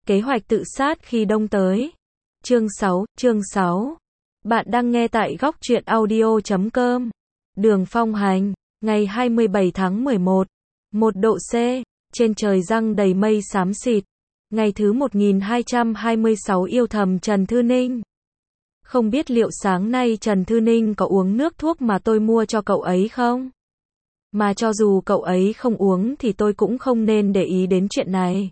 Kế hoạch tự sát khi đông tới. Chương 6. Bạn đang nghe tại góc truyện audio.com. Đường Phong Hành, ngày 27 tháng 11, 1 độ C, trên trời giăng đầy mây xám xịt. Ngày thứ 1226 yêu thầm Trần Thư Ninh. Không biết liệu sáng nay Trần Thư Ninh có uống nước thuốc mà tôi mua cho cậu ấy không? Mà cho dù cậu ấy không uống thì tôi cũng không nên để ý đến chuyện này.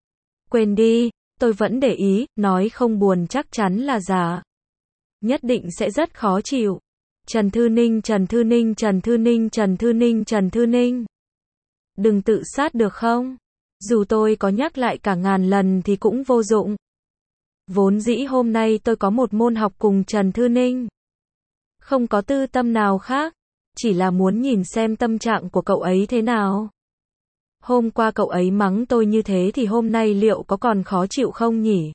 Quên đi, tôi vẫn để ý, nói không buồn chắc chắn là giả. Nhất định sẽ rất khó chịu. Trần Thư Ninh, Trần Thư Ninh, Trần Thư Ninh, Trần Thư Ninh, Trần Thư Ninh. Đừng tự sát được không? Dù tôi có nhắc lại cả ngàn lần thì cũng vô dụng. Vốn dĩ hôm nay tôi có một môn học cùng Trần Thư Ninh. Không có tư tâm nào khác, chỉ là muốn nhìn xem tâm trạng của cậu ấy thế nào. Hôm qua cậu ấy mắng tôi như thế thì hôm nay liệu có còn khó chịu không nhỉ?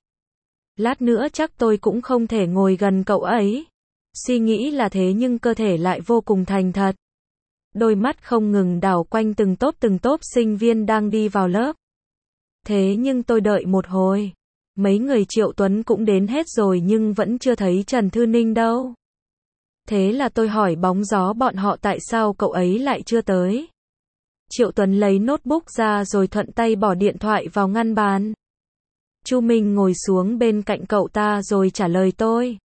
Lát nữa chắc tôi cũng không thể ngồi gần cậu ấy. Suy nghĩ là thế nhưng cơ thể lại vô cùng thành thật. Đôi mắt không ngừng đảo quanh từng tốp sinh viên đang đi vào lớp. Thế nhưng tôi đợi một hồi. Mấy người Triệu Tuấn cũng đến hết rồi nhưng vẫn chưa thấy Trần Thư Ninh đâu. Thế là tôi hỏi bóng gió bọn họ tại sao cậu ấy lại chưa tới. Triệu Tuấn lấy notebook ra rồi thuận tay bỏ điện thoại vào ngăn bàn. Chu Minh ngồi xuống bên cạnh cậu ta rồi trả lời tôi.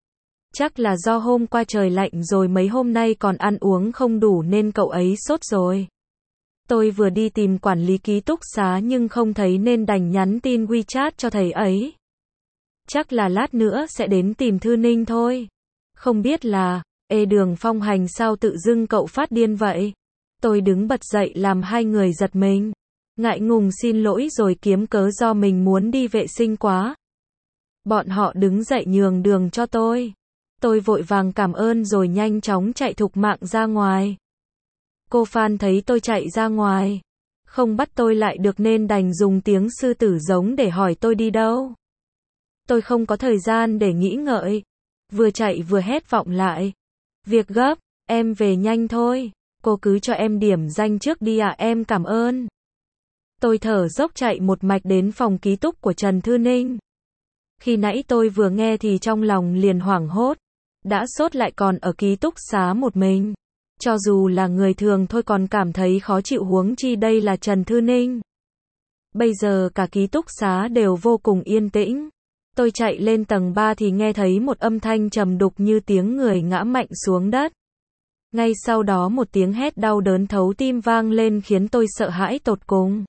Chắc là do hôm qua trời lạnh rồi mấy hôm nay còn ăn uống không đủ nên cậu ấy sốt rồi. Tôi vừa đi tìm quản lý ký túc xá nhưng không thấy nên đành nhắn tin WeChat cho thầy ấy. Chắc là lát nữa sẽ đến tìm Thư Ninh thôi. Không biết là, Đường Phong Hành sao tự dưng cậu phát điên vậy? Tôi đứng bật dậy làm hai người giật mình. Ngại ngùng xin lỗi rồi kiếm cớ do mình muốn đi vệ sinh quá. Bọn họ đứng dậy nhường đường cho tôi. Tôi vội vàng cảm ơn rồi nhanh chóng chạy thục mạng ra ngoài. Cô Phan thấy tôi chạy ra ngoài. Không bắt tôi lại được nên đành dùng tiếng sư tử giống để hỏi tôi đi đâu. Tôi không có thời gian để nghĩ ngợi. Vừa chạy vừa hét vọng lại. Việc gấp, em về nhanh thôi. Cô cứ cho em điểm danh trước đi ạ, em cảm ơn. Tôi thở dốc chạy một mạch đến phòng ký túc của Trần Thư Ninh. Khi nãy tôi vừa nghe thì trong lòng liền hoảng hốt. Đã sốt lại còn ở ký túc xá một mình. Cho dù là người thường thôi còn cảm thấy khó chịu huống chi đây là Trần Thư Ninh. Bây giờ cả ký túc xá đều vô cùng yên tĩnh. Tôi chạy lên tầng 3 thì nghe thấy một âm thanh trầm đục như tiếng người ngã mạnh xuống đất. Ngay sau đó một tiếng hét đau đớn thấu tim vang lên khiến tôi sợ hãi tột cùng.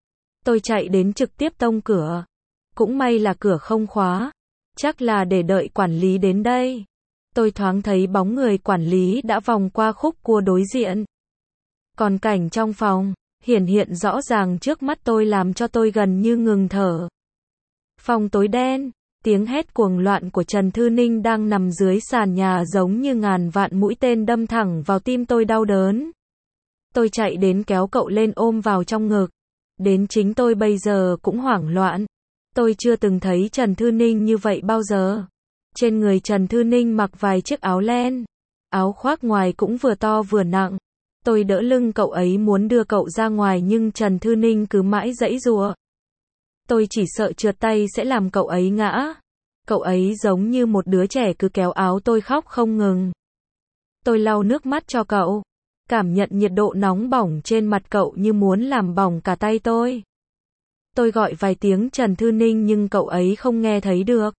Tôi chạy đến trực tiếp tông cửa. Cũng may là cửa không khóa. Chắc là để đợi quản lý đến đây. Tôi thoáng thấy bóng người quản lý đã vòng qua khúc cua đối diện. Còn cảnh trong phòng, hiện rõ ràng trước mắt tôi làm cho tôi gần như ngừng thở. Phòng tối đen, tiếng hét cuồng loạn của Trần Thư Ninh đang nằm dưới sàn nhà giống như ngàn vạn mũi tên đâm thẳng vào tim tôi đau đớn. Tôi chạy đến kéo cậu lên ôm vào trong ngực. Đến chính tôi bây giờ cũng hoảng loạn. Tôi chưa từng thấy Trần Thư Ninh như vậy bao giờ. Trên người Trần Thư Ninh mặc vài chiếc áo len. Áo khoác ngoài cũng vừa to vừa nặng. Tôi đỡ lưng cậu ấy muốn đưa cậu ra ngoài nhưng Trần Thư Ninh cứ mãi giãy giụa. Tôi chỉ sợ trượt tay sẽ làm cậu ấy ngã. Cậu ấy giống như một đứa trẻ cứ kéo áo tôi khóc không ngừng. Tôi lau nước mắt cho cậu. Cảm nhận nhiệt độ nóng bỏng trên mặt cậu như muốn làm bỏng cả tay tôi. Tôi gọi vài tiếng Trần Thư Ninh nhưng cậu ấy không nghe thấy được.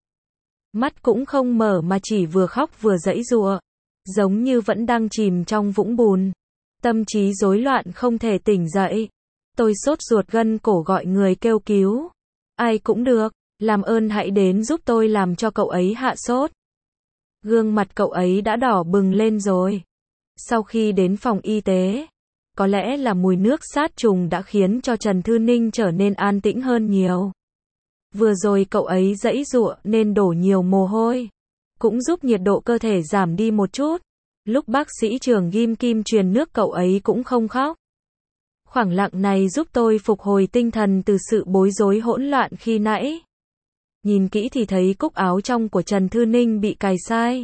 Mắt cũng không mở mà chỉ vừa khóc vừa giãy giụa. Giống như vẫn đang chìm trong vũng bùn. Tâm trí rối loạn không thể tỉnh dậy. Tôi sốt ruột gân cổ gọi người kêu cứu. Ai cũng được, làm ơn hãy đến giúp tôi làm cho cậu ấy hạ sốt. Gương mặt cậu ấy đã đỏ bừng lên rồi. Sau khi đến phòng y tế, có lẽ là mùi nước sát trùng đã khiến cho Trần Thư Ninh trở nên an tĩnh hơn nhiều. Vừa rồi cậu ấy giãy giụa nên đổ nhiều mồ hôi, cũng giúp nhiệt độ cơ thể giảm đi một chút. Lúc bác sĩ Trường ghim kim truyền nước cậu ấy cũng không khóc. Khoảng lặng này giúp tôi phục hồi tinh thần từ sự bối rối hỗn loạn khi nãy. Nhìn kỹ thì thấy cúc áo trong của Trần Thư Ninh bị cài sai.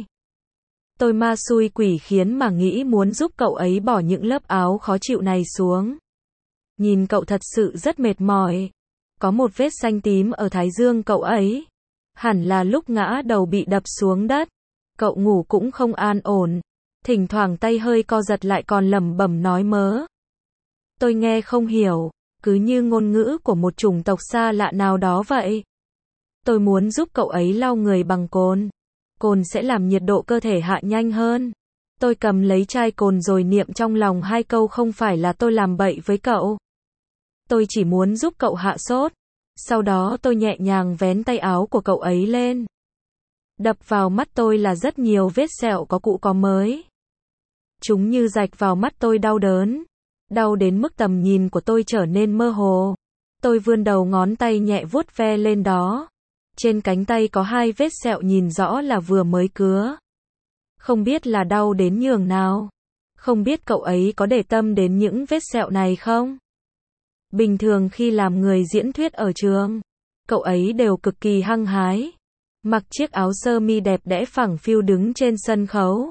Tôi ma xui quỷ khiến mà nghĩ muốn giúp cậu ấy bỏ những lớp áo khó chịu này xuống. Nhìn cậu thật sự rất mệt mỏi. Có một vết xanh tím ở thái dương cậu ấy. Hẳn là lúc ngã đầu bị đập xuống đất. Cậu ngủ cũng không an ổn. Thỉnh thoảng tay hơi co giật lại còn lẩm bẩm nói mớ. Tôi nghe không hiểu, cứ như ngôn ngữ của một chủng tộc xa lạ nào đó vậy. Tôi muốn giúp cậu ấy lau người bằng cồn. Cồn sẽ làm nhiệt độ cơ thể hạ nhanh hơn. Tôi cầm lấy chai cồn rồi niệm trong lòng 2 câu không phải là tôi làm bậy với cậu. Tôi chỉ muốn giúp cậu hạ sốt. Sau đó tôi nhẹ nhàng vén tay áo của cậu ấy lên. Đập vào mắt tôi là rất nhiều vết sẹo có cũ có mới. Chúng như rạch vào mắt tôi đau đớn. Đau đến mức tầm nhìn của tôi trở nên mơ hồ. Tôi vươn đầu ngón tay nhẹ vuốt ve lên đó. Trên cánh tay có 2 vết sẹo nhìn rõ là vừa mới cứa. Không biết là đau đến nhường nào. Không biết cậu ấy có để tâm đến những vết sẹo này không? Bình thường khi làm người diễn thuyết ở trường, cậu ấy đều cực kỳ hăng hái. Mặc chiếc áo sơ mi đẹp đẽ phẳng phiu đứng trên sân khấu.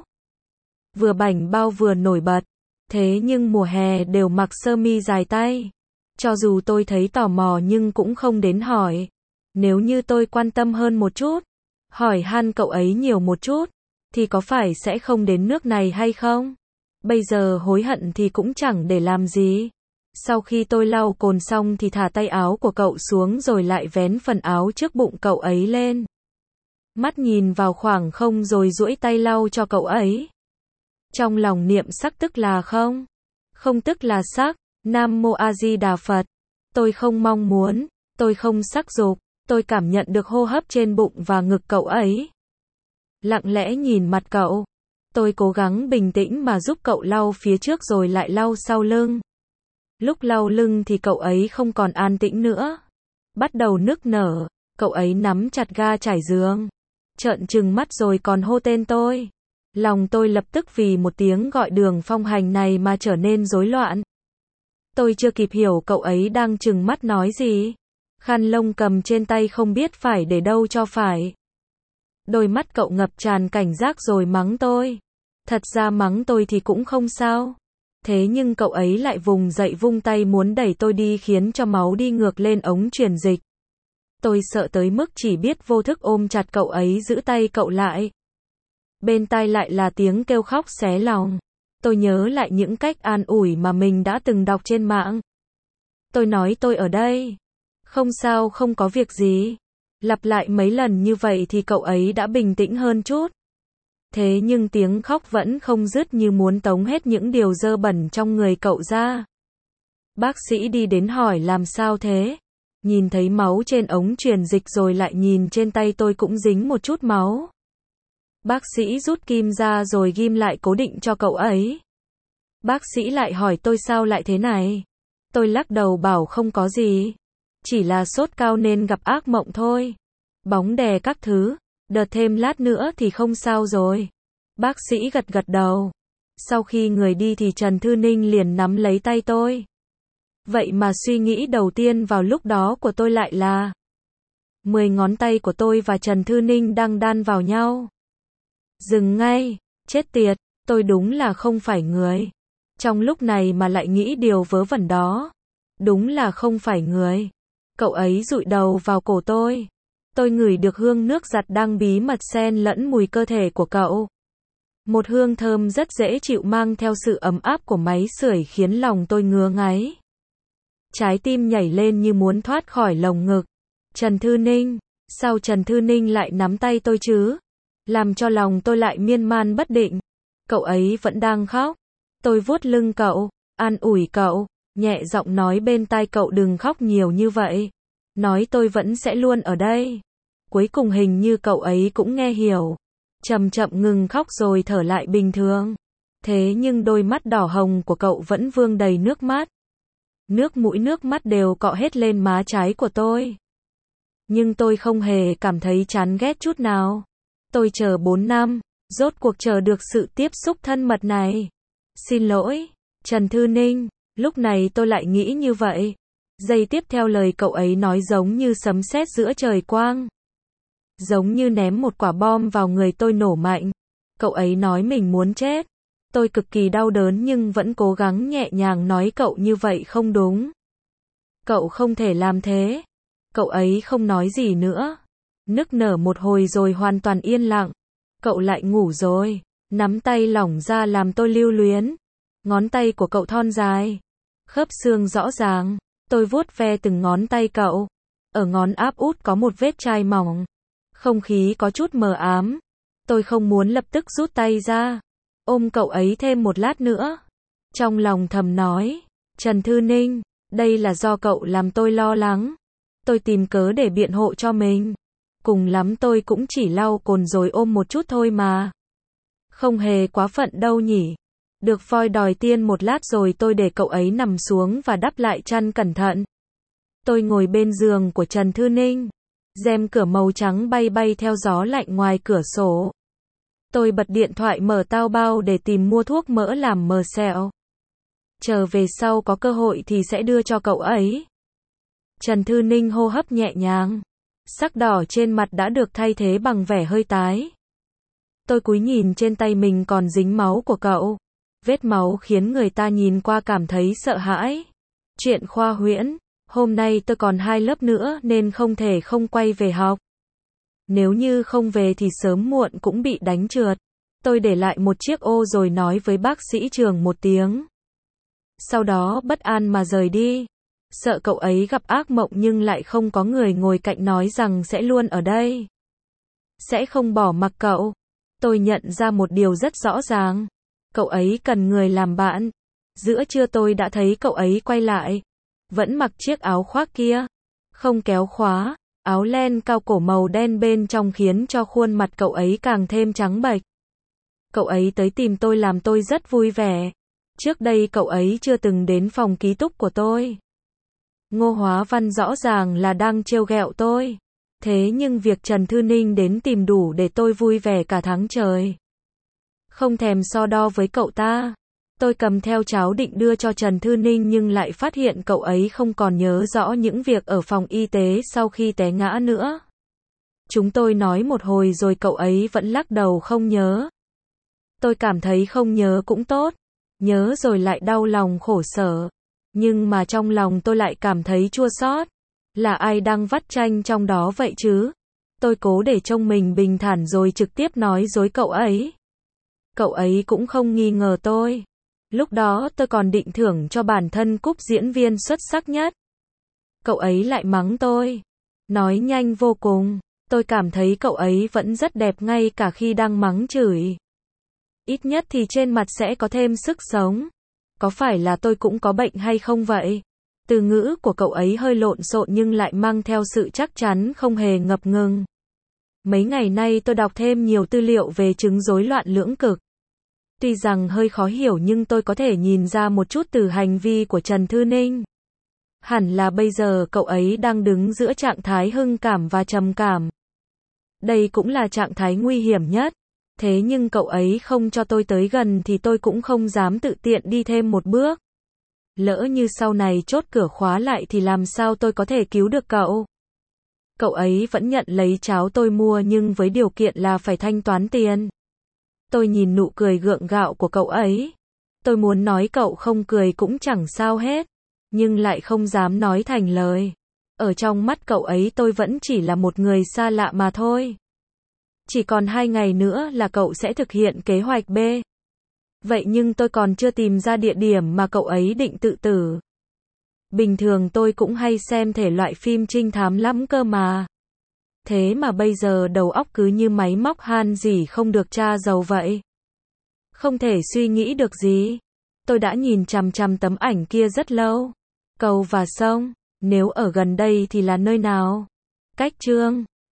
Vừa bảnh bao vừa nổi bật. Thế nhưng mùa hè đều mặc sơ mi dài tay. Cho dù tôi thấy tò mò nhưng cũng không đến hỏi. Nếu như tôi quan tâm hơn một chút, hỏi han cậu ấy nhiều một chút, thì có phải sẽ không đến nước này hay không? Bây giờ hối hận thì cũng chẳng để làm gì. Sau khi tôi lau cồn xong thì thả tay áo của cậu xuống rồi lại vén phần áo trước bụng cậu ấy lên. Mắt nhìn vào khoảng không rồi duỗi tay lau cho cậu ấy. Trong lòng niệm sắc tức là không. Không tức là sắc. Nam Mô A Di Đà Phật. Tôi không mong muốn. Tôi không sắc dục. Tôi cảm nhận được hô hấp trên bụng và ngực cậu ấy. Lặng lẽ nhìn mặt cậu. Tôi cố gắng bình tĩnh mà giúp cậu lau phía trước rồi lại lau sau lưng. Lúc lau lưng thì cậu ấy không còn an tĩnh nữa. Bắt đầu nức nở. Cậu ấy nắm chặt ga trải giường. Trợn trừng mắt rồi còn hô tên tôi. Lòng tôi lập tức vì một tiếng gọi Đường Phong Hành này mà trở nên rối loạn. Tôi chưa kịp hiểu cậu ấy đang trừng mắt nói gì. Khăn lông cầm trên tay không biết phải để đâu cho phải. Đôi mắt cậu ngập tràn cảnh giác rồi mắng tôi. Thật ra mắng tôi thì cũng không sao. Thế nhưng cậu ấy lại vùng dậy vung tay muốn đẩy tôi đi khiến cho máu đi ngược lên ống truyền dịch. Tôi sợ tới mức chỉ biết vô thức ôm chặt cậu ấy giữ tay cậu lại. Bên tai lại là tiếng kêu khóc xé lòng. Tôi nhớ lại những cách an ủi mà mình đã từng đọc trên mạng. Tôi nói tôi ở đây. Không sao, không có việc gì. Lặp lại mấy lần như vậy thì cậu ấy đã bình tĩnh hơn chút. Thế nhưng tiếng khóc vẫn không dứt như muốn tống hết những điều dơ bẩn trong người cậu ra. Bác sĩ đi đến hỏi làm sao thế? Nhìn thấy máu trên ống truyền dịch rồi lại nhìn trên tay tôi cũng dính một chút máu. Bác sĩ rút kim ra rồi ghim lại cố định cho cậu ấy. Bác sĩ lại hỏi tôi sao lại thế này? Tôi lắc đầu bảo không có gì. Chỉ là sốt cao nên gặp ác mộng thôi. Bóng đè các thứ. Đợt thêm lát nữa thì không sao rồi. Bác sĩ gật gật đầu. Sau khi người đi thì Trần Thư Ninh liền nắm lấy tay tôi. Vậy mà suy nghĩ đầu tiên vào lúc đó của tôi lại là 10 ngón tay của tôi và Trần Thư Ninh đang đan vào nhau. Dừng ngay, chết tiệt, tôi đúng là không phải người. Trong lúc này mà lại nghĩ điều vớ vẩn đó. Đúng là không phải người. Cậu ấy dụi đầu vào cổ tôi. Tôi ngửi được hương nước giặt đang bí mật xen lẫn mùi cơ thể của cậu. Một hương thơm rất dễ chịu mang theo sự ấm áp của máy sưởi khiến lòng tôi ngứa ngáy. Trái tim nhảy lên như muốn thoát khỏi lồng ngực. Trần Thư Ninh, sao Trần Thư Ninh lại nắm tay tôi chứ? Làm cho lòng tôi lại miên man bất định. Cậu ấy vẫn đang khóc. Tôi vuốt lưng cậu, an ủi cậu, nhẹ giọng nói bên tai cậu đừng khóc nhiều như vậy. Nói tôi vẫn sẽ luôn ở đây. Cuối cùng hình như cậu ấy cũng nghe hiểu. Chậm chậm ngừng khóc rồi thở lại bình thường. Thế nhưng đôi mắt đỏ hồng của cậu vẫn vương đầy nước mắt. Nước mũi nước mắt đều cọ hết lên má trái của tôi. Nhưng tôi không hề cảm thấy chán ghét chút nào. Tôi chờ 4 năm, rốt cuộc chờ được sự tiếp xúc thân mật này. Xin lỗi, Trần Thư Ninh, lúc này tôi lại nghĩ như vậy. Giây tiếp theo lời cậu ấy nói giống như sấm sét giữa trời quang. Giống như ném một quả bom vào người tôi nổ mạnh. Cậu ấy nói mình muốn chết. Tôi cực kỳ đau đớn nhưng vẫn cố gắng nhẹ nhàng nói cậu như vậy không đúng. Cậu không thể làm thế. Cậu ấy không nói gì nữa. Nức nở một hồi rồi hoàn toàn yên lặng. Cậu lại ngủ rồi. Nắm tay lỏng ra làm tôi lưu luyến. Ngón tay của cậu thon dài. Khớp xương rõ ràng. Tôi vuốt ve từng ngón tay cậu. Ở ngón áp út có một vết chai mỏng. Không khí có chút mờ ám. Tôi không muốn lập tức rút tay ra. Ôm cậu ấy thêm một lát nữa. Trong lòng thầm nói. Trần Thư Ninh, đây là do cậu làm tôi lo lắng. Tôi tìm cớ để biện hộ cho mình. Cùng lắm tôi cũng chỉ lau cồn rồi ôm một chút thôi mà. Không hề quá phận đâu nhỉ. Được voi đòi tiên một lát rồi tôi để cậu ấy nằm xuống và đắp lại chăn cẩn thận. Tôi ngồi bên giường của Trần Thư Ninh. Rèm cửa màu trắng bay bay theo gió lạnh ngoài cửa sổ. Tôi bật điện thoại mở Taobao để tìm mua thuốc mỡ làm mờ sẹo. Chờ về sau có cơ hội thì sẽ đưa cho cậu ấy. Trần Thư Ninh hô hấp nhẹ nhàng. Sắc đỏ trên mặt đã được thay thế bằng vẻ hơi tái. Tôi cúi nhìn trên tay mình còn dính máu của cậu. Vết máu khiến người ta nhìn qua cảm thấy sợ hãi. Chuyện khoa huyễn. Hôm nay tôi còn 2 lớp nữa nên không thể không quay về học. Nếu như không về thì sớm muộn cũng bị đánh trượt. Tôi để lại một chiếc ô rồi nói với bác sĩ trường một tiếng. Sau đó bất an mà rời đi. Sợ cậu ấy gặp ác mộng nhưng lại không có người ngồi cạnh nói rằng sẽ luôn ở đây. Sẽ không bỏ mặc cậu. Tôi nhận ra một điều rất rõ ràng. Cậu ấy cần người làm bạn. Giữa trưa tôi đã thấy cậu ấy quay lại. Vẫn mặc chiếc áo khoác kia. Không kéo khóa. Áo len cao cổ màu đen bên trong khiến cho khuôn mặt cậu ấy càng thêm trắng bệch. Cậu ấy tới tìm tôi làm tôi rất vui vẻ. Trước đây cậu ấy chưa từng đến phòng ký túc của tôi. Ngô Hóa Văn rõ ràng là đang trêu ghẹo tôi. Thế nhưng việc Trần Thư Ninh đến tìm đủ để tôi vui vẻ cả tháng trời. Không thèm so đo với cậu ta. Tôi cầm theo cháo định đưa cho Trần Thư Ninh nhưng lại phát hiện cậu ấy không còn nhớ rõ những việc ở phòng y tế sau khi té ngã nữa. Chúng tôi nói một hồi rồi cậu ấy vẫn lắc đầu không nhớ. Tôi cảm thấy không nhớ cũng tốt. Nhớ rồi lại đau lòng khổ sở. Nhưng mà trong lòng tôi lại cảm thấy chua xót. Là ai đang vắt chanh trong đó vậy chứ? Tôi cố để trông mình bình thản rồi trực tiếp nói dối cậu ấy. Cậu ấy cũng không nghi ngờ tôi. Lúc đó tôi còn định thưởng cho bản thân cúp diễn viên xuất sắc nhất. Cậu ấy lại mắng tôi. Nói nhanh vô cùng. Tôi cảm thấy cậu ấy vẫn rất đẹp ngay cả khi đang mắng chửi. Ít nhất thì trên mặt sẽ có thêm sức sống. Có phải là tôi cũng có bệnh hay không vậy? Từ ngữ của cậu ấy hơi lộn xộn nhưng lại mang theo sự chắc chắn không hề ngập ngừng. Mấy ngày nay tôi đọc thêm nhiều tư liệu về chứng rối loạn lưỡng cực. Tuy rằng hơi khó hiểu nhưng tôi có thể nhìn ra một chút từ hành vi của Trần Thư Ninh. Hẳn là bây giờ cậu ấy đang đứng giữa trạng thái hưng cảm và trầm cảm. Đây cũng là trạng thái nguy hiểm nhất. Thế nhưng cậu ấy không cho tôi tới gần thì tôi cũng không dám tự tiện đi thêm một bước. Lỡ như sau này chốt cửa khóa lại thì làm sao tôi có thể cứu được cậu? Cậu ấy vẫn nhận lấy cháo tôi mua nhưng với điều kiện là phải thanh toán tiền. Tôi nhìn nụ cười gượng gạo của cậu ấy. Tôi muốn nói cậu không cười cũng chẳng sao hết. Nhưng lại không dám nói thành lời. Ở trong mắt cậu ấy tôi vẫn chỉ là một người xa lạ mà thôi. Chỉ còn 2 ngày nữa là cậu sẽ thực hiện kế hoạch B. Vậy nhưng tôi còn chưa tìm ra địa điểm mà cậu ấy định tự tử. Bình thường tôi cũng hay xem thể loại phim trinh thám lắm cơ mà. Thế mà bây giờ đầu óc cứ như máy móc han gì không được tra dầu vậy. Không thể suy nghĩ được gì. Tôi đã nhìn chằm chằm tấm ảnh kia rất lâu. Cầu và sông, nếu ở gần đây thì là nơi nào? Cách Chương